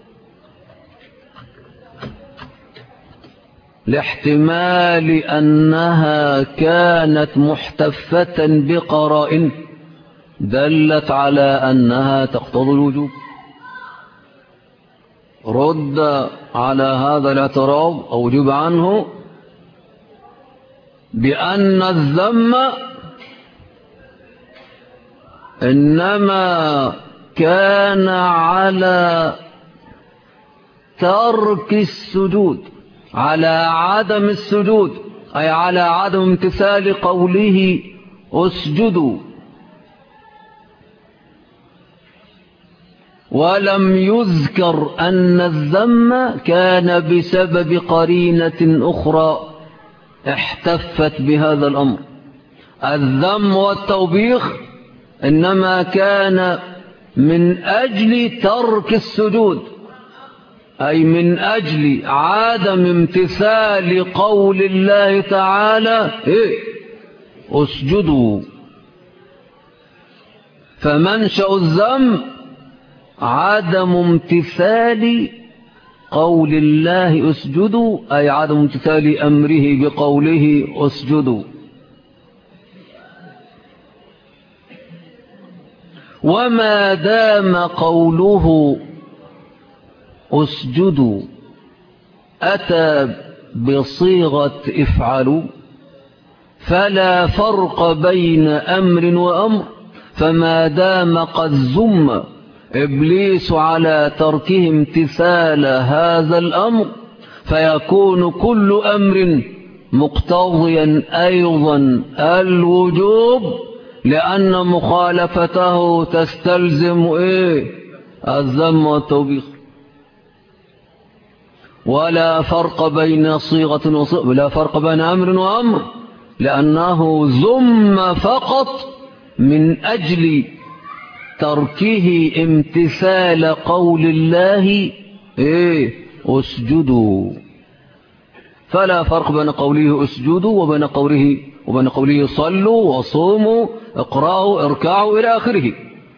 لاحتمال أنها كانت محتفة بقرائن دلت على أنها تقتضي الوجوب. رد على هذا الاعتراض أو أجيب عنه بأن الذم إنما كان على ترك السجود، على عدم السجود، أي على عدم امتثال قوله اسجدوا، ولم يذكر أن الذم كان بسبب قرينة أخرى احتفت بهذا الأمر. الذم والتوبيخ إنما كان من أجل ترك السجود، أي من أجل عدم امتثال قول الله تعالى اسجدوا. فمنشأ الذم عدم امتثال قول الله اسجدوا، أي عدم امتثال أمره بقوله اسجدوا. وما دام قوله اسجدوا أتى بصيغة افعلوا، فلا فرق بين أمر وأمر، فما دام قد ذم إبليس على تركه امتثال هذا الأمر، فيكون كل أمر مقتضيا أيضا الوجوب، لأن مخالفته تستلزم الذم والتوبيخ. ولا فرق بين صيغة وصيغة، ولا فرق بين أمر وأمر، لأنه ذم فقط من أجل تركه امتثال قول الله اسجدوا. فلا فرق بين قوله اسجدوا وبين قوله صلوا وصوموا اقرأوا اركعوا إلى آخره،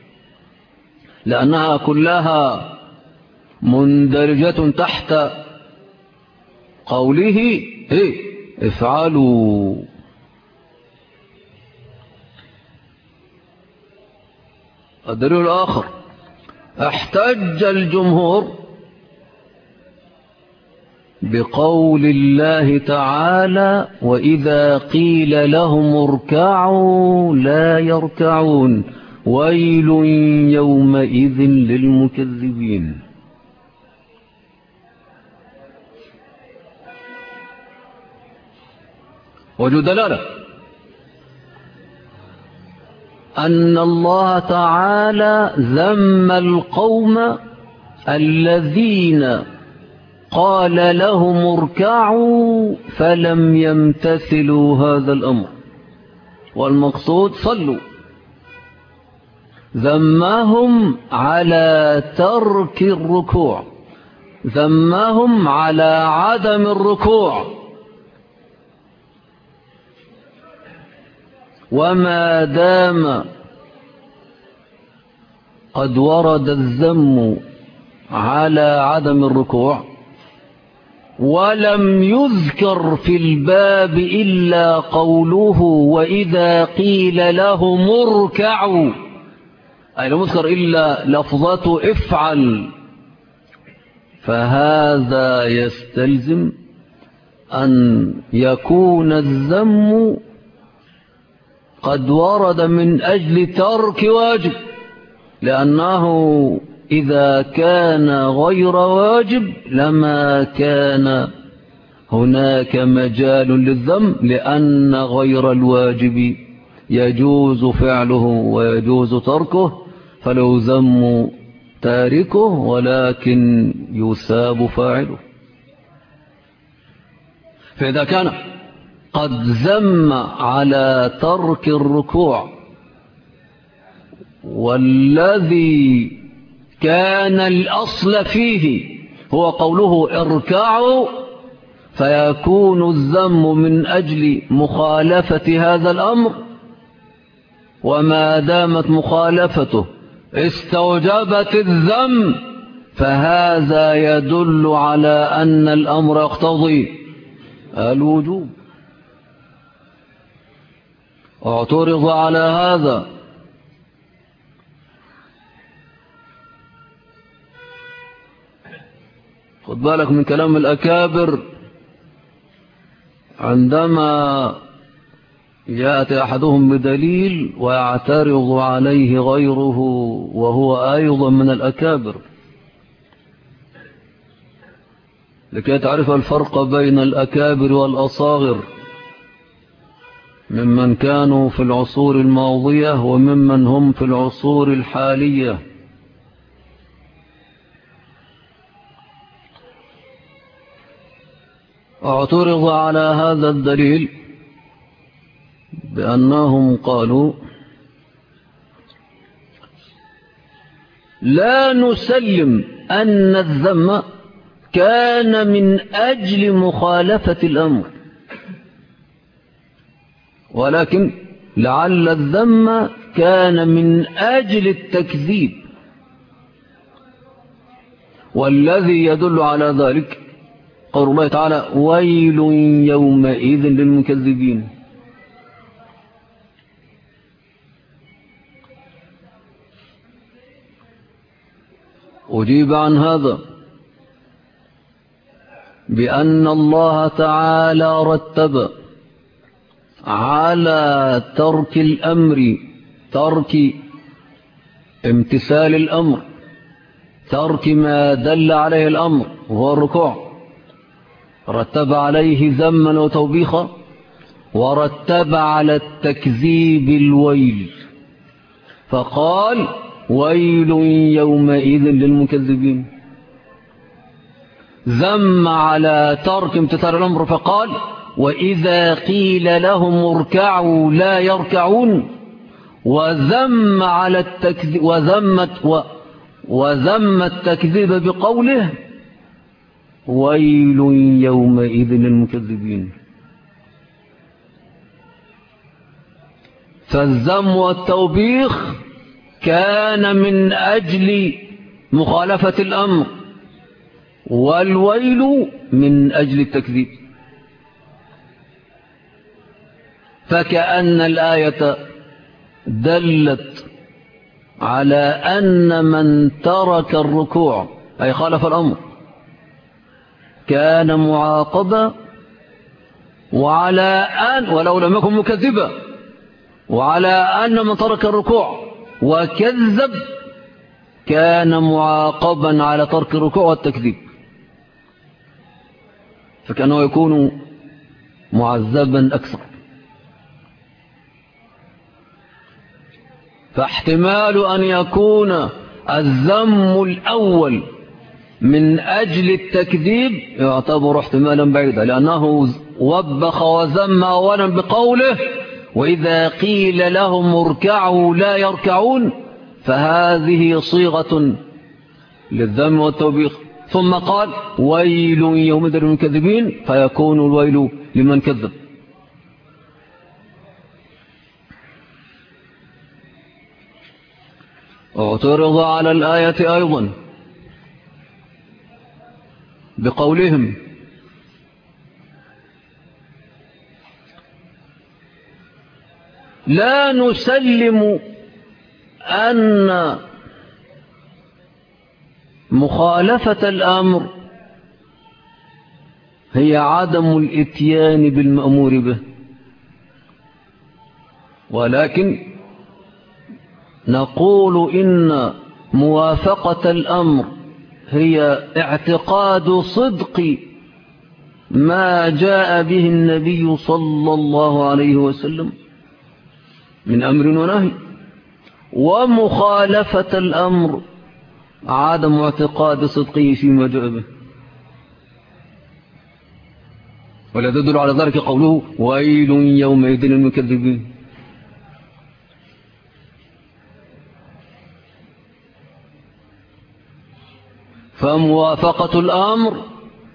لأنها كلها مندرجة تحت قوله افعلوا. الدليل الآخر احتج الجمهور بقول الله تعالى وإذا قيل لهم اركعوا لا يركعون ويل يومئذ للمكذبين. وجد دلالة أن الله تعالى ذم القوم الذين قال لهم اركعوا فلم يمتثلوا هذا الأمر، والمقصود صلوا. ذمهم على ترك الركوع، ذمهم على عدم الركوع، وما دام قد ورد الذم على عدم الركوع ولم يذكر في الباب إلا قوله وإذا قيل لهم اركعوا، أي لم يذكر إلا لفظة افعل، فهذا يستلزم أن يكون الذم قد ورد من أجل ترك واجب، لأنه إذا كان غير واجب لما كان هناك مجال للذم، لأن غير الواجب يجوز فعله ويجوز تركه، فلو ذم تاركه ولكن يثاب فاعله. فإذا كان قد ذم على ترك الركوع والذي كان الأصل فيه هو قوله اركعوا، فيكون الذم من أجل مخالفة هذا الأمر، وما دامت مخالفته استوجبت الذم، فهذا يدل على أن الأمر يقتضي الوجوب. اعترض على هذا خد بالك من كلام الأكابر، عندما يأتي أحدهم بدليل ويعترض عليه غيره وهو أيضا من الأكابر، لكي تعرف الفرق بين الأكابر والأصاغر ممن كانوا في العصور الماضية وممن هم في العصور الحالية. اعترض على هذا الدليل بأنهم قالوا لا نسلم أن الذم كان من أجل مخالفة الأمر، ولكن لعل الذم كان من أجل التكذيب، والذي يدل على ذلك قول الله تعالى ويل يومئذ للمكذبين. أجيب عن هذا بأن الله تعالى رتب على ترك الأمر، ترك امتثال الأمر، ترك ما دل عليه الأمر وهو الركوع، رتب عليه ذما وتوبيخا، ورتب على التكذيب الويل، فقال ويل يومئذ للمكذبين. ذم على ترك امتثال الأمر فقال وإذا قيل لهم اركعوا لا يركعون، وذم على التكذيب وذم التكذيب بقوله ويل يومئذ للمكذبين. فالذم والتوبيخ كان من أجل مخالفة الأمر، والويل من أجل التكذيب. فكأن الآية دلت على أن من ترك الركوع أي خالف الأمر كان معاقبا، وعلى أن ولو لم يكن مكذبا، وعلى أن من ترك الركوع وكذب كان معاقبا على ترك الركوع والتكذيب، فكأنه يكون معذبا أكثر. فاحتمال أن يكون الذم الأول من أجل التكذيب يعتبر احتمالا بعيدا، لأنه وبخ وذم أولا بقوله وإذا قيل لهم اركعوا لا يركعون، فهذه صيغة للذم والتوبيخ. ثم قال ويل يومئذ للمكذبين، فيكون الويل لمن كذب. اعترض على الآية أيضا بقولهم لا نسلم أن مخالفة الأمر هي عدم الإتيان بالمأمور به، ولكن نقول إن موافقة الأمر هي اعتقاد صدق ما جاء به النبي صلى الله عليه وسلم من أمر ونهي، ومخالفة الأمر عدم اعتقاد صدقه فيما جاء به. ولا تدل على ذلك قوله ويل يومئذ للمكذبين. فموافقة الأمر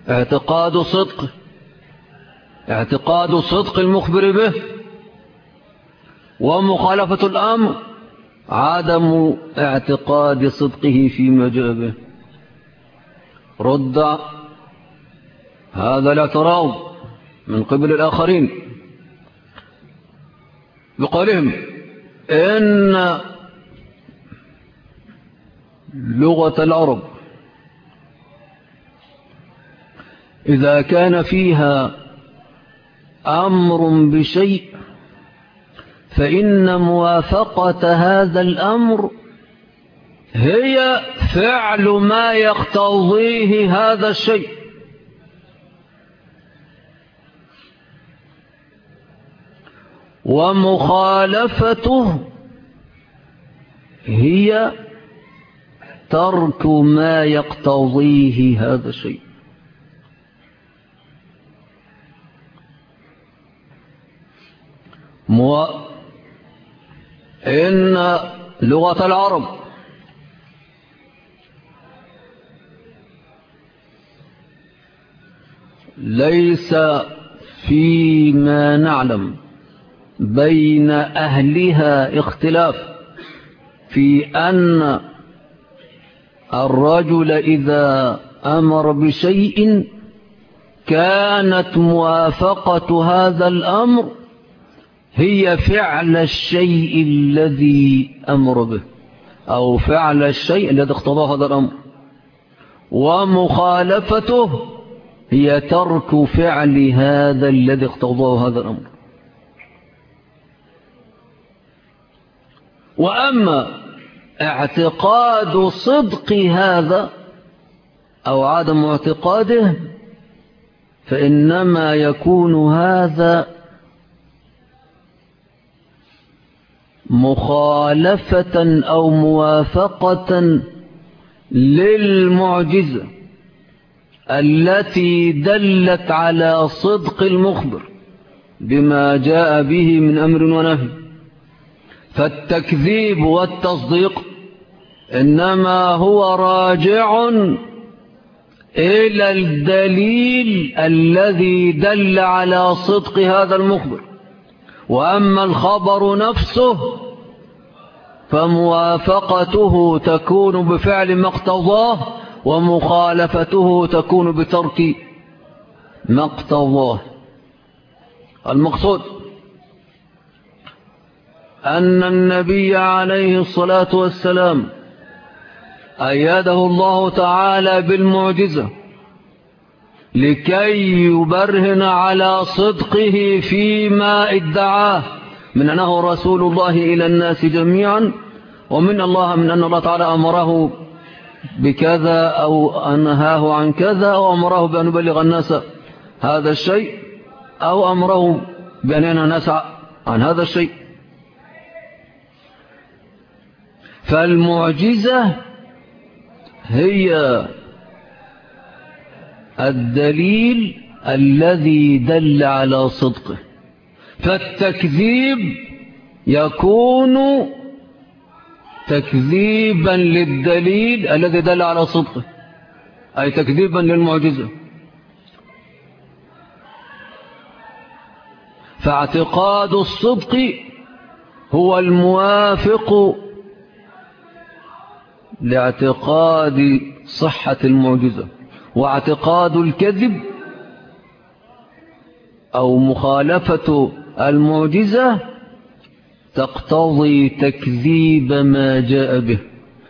اعتقاد صدق المخبر به، ومخالفة الأمر عدم اعتقاد صدقه فيما جاء به. رد هذا الاعتراض من قبل الآخرين بقولهم إن لغة العرب إذا كان فيها أمر بشيء فإن موافقة هذا الأمر هي فعل ما يقتضيه هذا الشيء، ومخالفته هي ترك ما يقتضيه هذا الشيء. إن لغة العرب ليس فيما نعلم بين أهلها اختلاف في أن الرجل إذا أمر بشيء كانت موافقة هذا الأمر هي فعل الشيء الذي أمر به، أو فعل الشيء الذي اقتضاه هذا الأمر، ومخالفته هي ترك فعل هذا الذي اقتضاه هذا الأمر. وأما اعتقاد صدق هذا أو عدم اعتقاده فإنما يكون هذا مخالفة أو موافقة للمعجزة التي دلت على صدق المخبر بما جاء به من أمر ونهي. فالتكذيب والتصديق إنما هو راجع إلى الدليل الذي دل على صدق هذا المخبر. وأما الخبر نفسه فموافقته تكون بفعل ما اقتضاه، ومخالفته تكون بترك ما اقتضاه. المقصود أن النبي عليه الصلاة والسلام أيده الله تعالى بالمعجزة لكي يبرهن على صدقه فيما ادعاه من أنه رسول الله إلى الناس جميعا، ومن أن الله تعالى أمره بكذا أو أنهاه عن كذا، أو أمره بأن يبلغ الناس هذا الشيء، أو أمره بأن ينهى الناس عن هذا الشيء. فالمعجزة هي الدليل الذي دل على صدقه، فالتكذيب يكون تكذيبا للدليل الذي دل على صدقه، أي تكذيبا للمعجزة. فاعتقاد الصدق هو الموافق لاعتقاد صحة المعجزة، واعتقاد الكذب أو مخالفة المعجزة تقتضي تكذيب ما جاء به،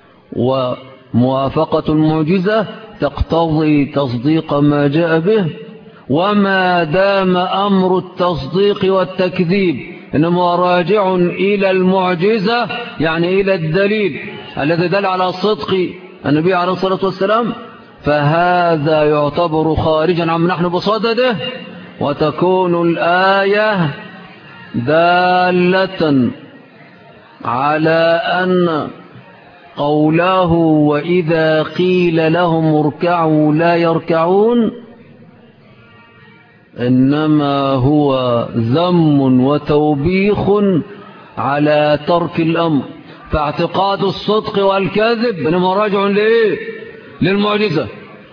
وموافقة المعجزة تقتضي تصديق ما جاء به. وما دام أمر التصديق والتكذيب إنما راجع إلى المعجزة، يعني إلى الدليل الذي دل على صدق النبي عليه الصلاة والسلام، فهذا يعتبر خارجا عما نحن بصدده، وتكون الآية دالة على أن قوله وإذا قيل لهم اركعوا لا يركعون إنما هو ذم وتوبيخ على ترك الأمر. فاعتقاد الصدق والكذب إنما راجع للمعجزة.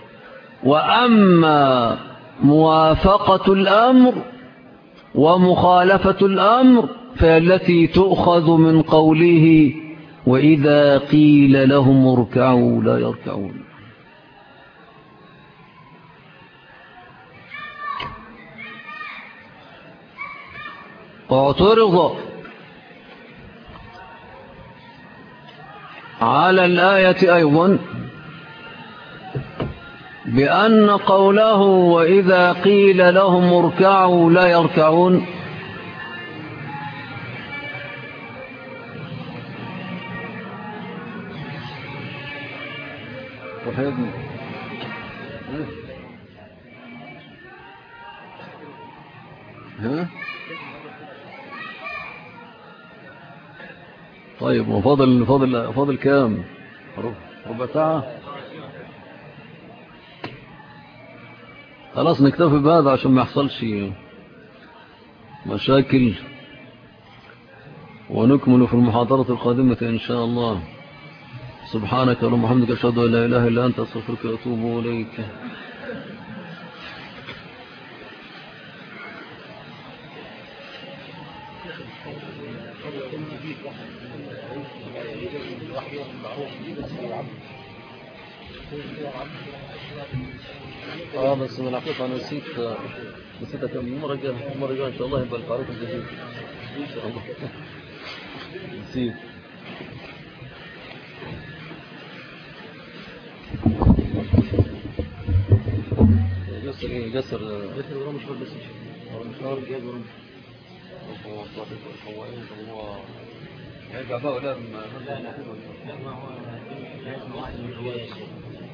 وأما موافقة الأمر ومخالفة الأمر فالتي تؤخذ من قوله وإذا قيل لهم اركعوا لا يركعون. اعترض على الآية أيضا بأن قوله وإذا قيل لهم اركعوا لا يركعون طيب، وفاضل كام؟ ربع ساعة. خلاص نكتفي بهذا عشان ما يحصلش مشاكل، ونكمل في المحاضرة القادمة إن شاء الله. سبحانك اللهم وبحمدك أشهد أن لا إله إلا أنت أستغفرك وأتوب إليك. بس من الحقيقة أنا نسيت المرة الجاية إن شاء الله يبقى القارئ الجديد إن شاء الله. نسيت. جسر ورمش بس ورمشار جاز ورمش هو هيرجع بقى ولا ما هو